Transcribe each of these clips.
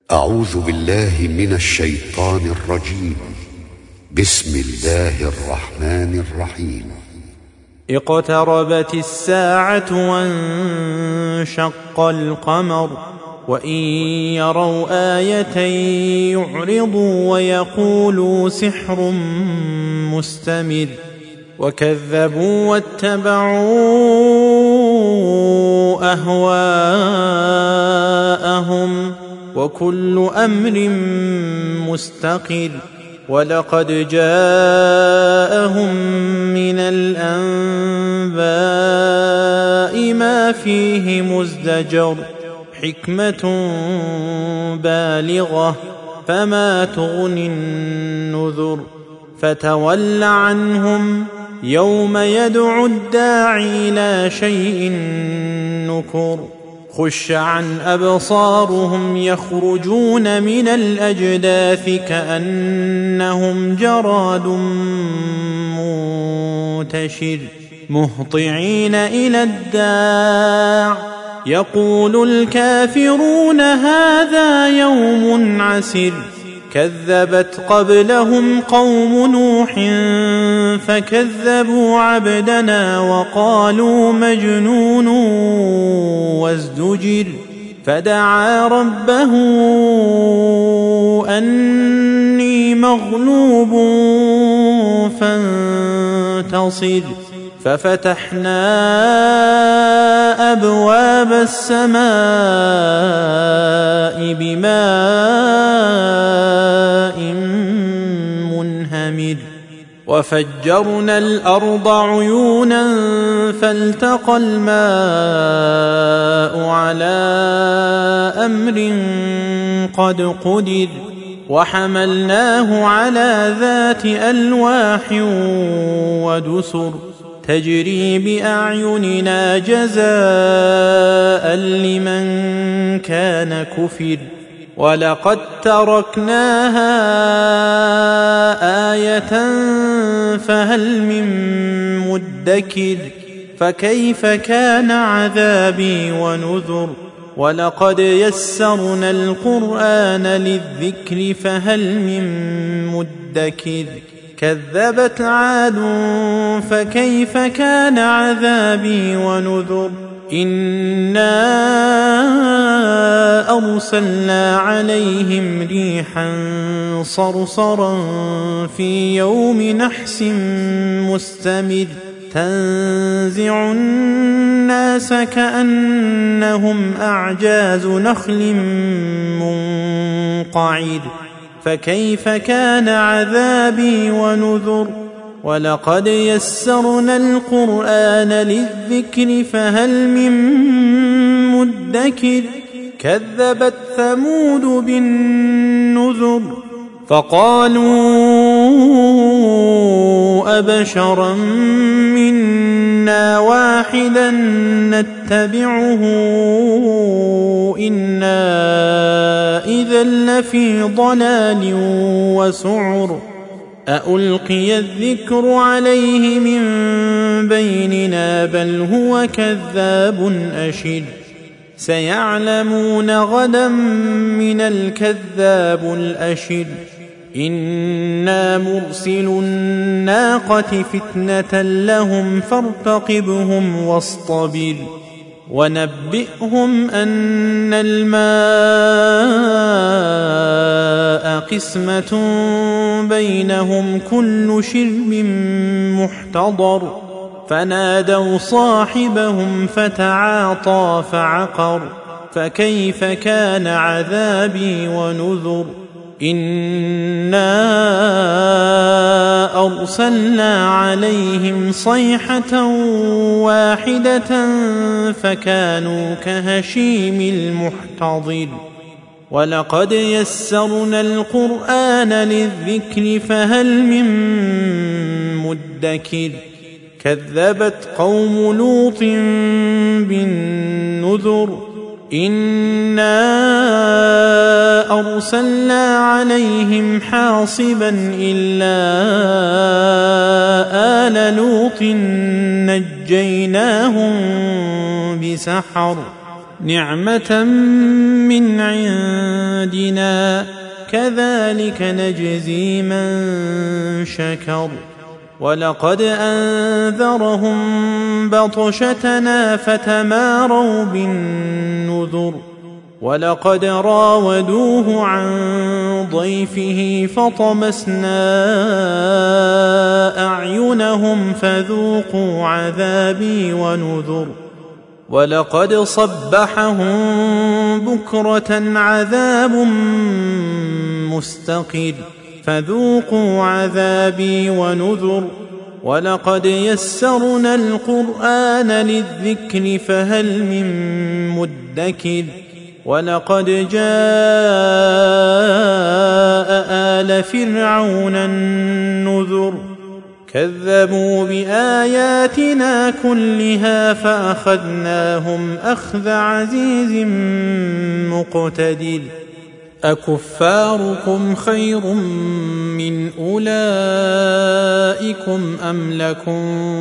أعوذ بالله من الشيطان الرجيم. بسم الله الرحمن الرحيم. اقتربت الساعة وانشق القمر وإن يروا آية يعرضوا ويقولوا سحر مستمر وكذبوا واتبعوا أهواءهم وكل أمر مستقر ولقد جاءهم من الأنباء ما فيه مزدجر حكمة بالغة فما تغني النذر فتول عنهم يوم يدعو الداعي إلى شيء نكر خش عن أبصارهم يخرجون من الأجداث كأنهم جراد منتشر مهطعين إلى الداع يقول الكافرون هذا يوم عسر كذبت قبلهم قوم نوح فكذبوا عبدنا وقالوا مجنون وازدجر فدعا ربه أني مغلوب فانتصر ففتحنا أبواب السماء بماء منهمر وفجرنا الأرض عيونا فالتقى الماء على أمر قد قدر وحملناه على ذات ألواح ودسر تجري بأعيننا جزاء لمن كان كفر ولقد تركناها آية فهل من مدكر فكيف كان عذابي ونذر ولقد يسرنا القرآن للذكر فهل من مدكر كذبت عاد فكيف كان عذابي ونذر إنا أرسلنا عليهم ريحا صرصرا في يوم نحس مستمر تنزع الناس كأنهم أعجاز نخل منقعر فكيف كان عذابي ونذر ولقد يسرنا القرآن للذكر فهل من مدكر كذبت ثمود بالنذر فقالوا أبشرا منا واحدا نتبعه إنا إذا لفي ضلال وسعر أألقي الذكر عليه من بيننا بل هو كذاب أشر سيعلمون غدا من الكذاب الأشر إنا مرسل الناقة فتنة لهم فارتقبهم واصطبر ونبئهم أن الماء قسمة بينهم كل شرب محتضر فنادوا صاحبهم فتعاطى فعقر فكيف كان عذابي ونذر إنا أرسلنا عليهم صيحة واحدة فكانوا كهشيم المحتضر ولقد يسرنا القرآن للذكر فهل من مدكر كذبت قوم لوط بالنذر إنا أرسلنا عليهم حاصبا إلا آل لوط نجيناهم بسحر نعمة من عندنا كذلك نجزي من شكر ولقد أنذرهم بطشتنا فتماروا بالنذر ولقد راودوه عن ضيفه فطمسنا أعينهم فذوقوا عذابي ونذر ولقد صبحهم بكرة عذاب مستقر فذوقوا عذابي ونذر ولقد يسرنا القرآن للذكر فهل من مدكر ولقد جاء آل فرعون النذر كذبوا بآياتنا كلها فأخذناهم أخذ عزيز مقتدر أكفاركم خير من أولئكم أم لكم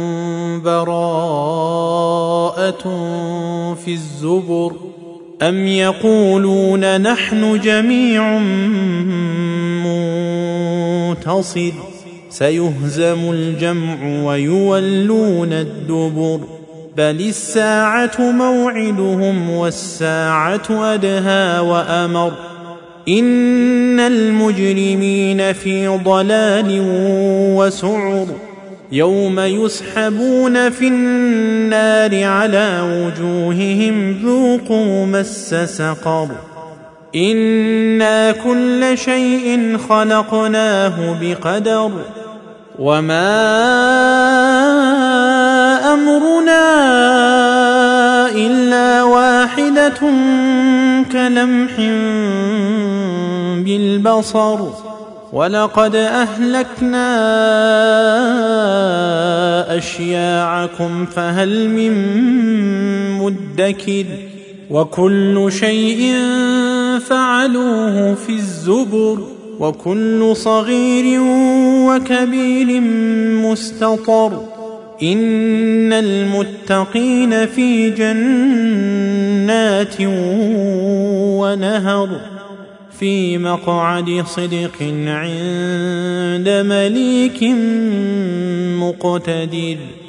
براءة في الزبر أم يقولون نحن جميع منتصر سيهزم الجمع ويولون الدبر بل الساعة موعدهم والساعة أدهى وأمر إن المجرمين في ضلال وسعر يوم يسحبون في النار على وجوههم ذوقوا مس سقر إنا كل شيء خلقناه بقدر وما أمرنا إلا واحدة كلمح بالبصر ولقد أهلكنا أشياعكم فهل من مدكر وكل شيء فعلوه في الزبر وكل صغير وكبير مستطر إن المتقين في جنات ونهر في مقعد صدق عند مليك مقتدر.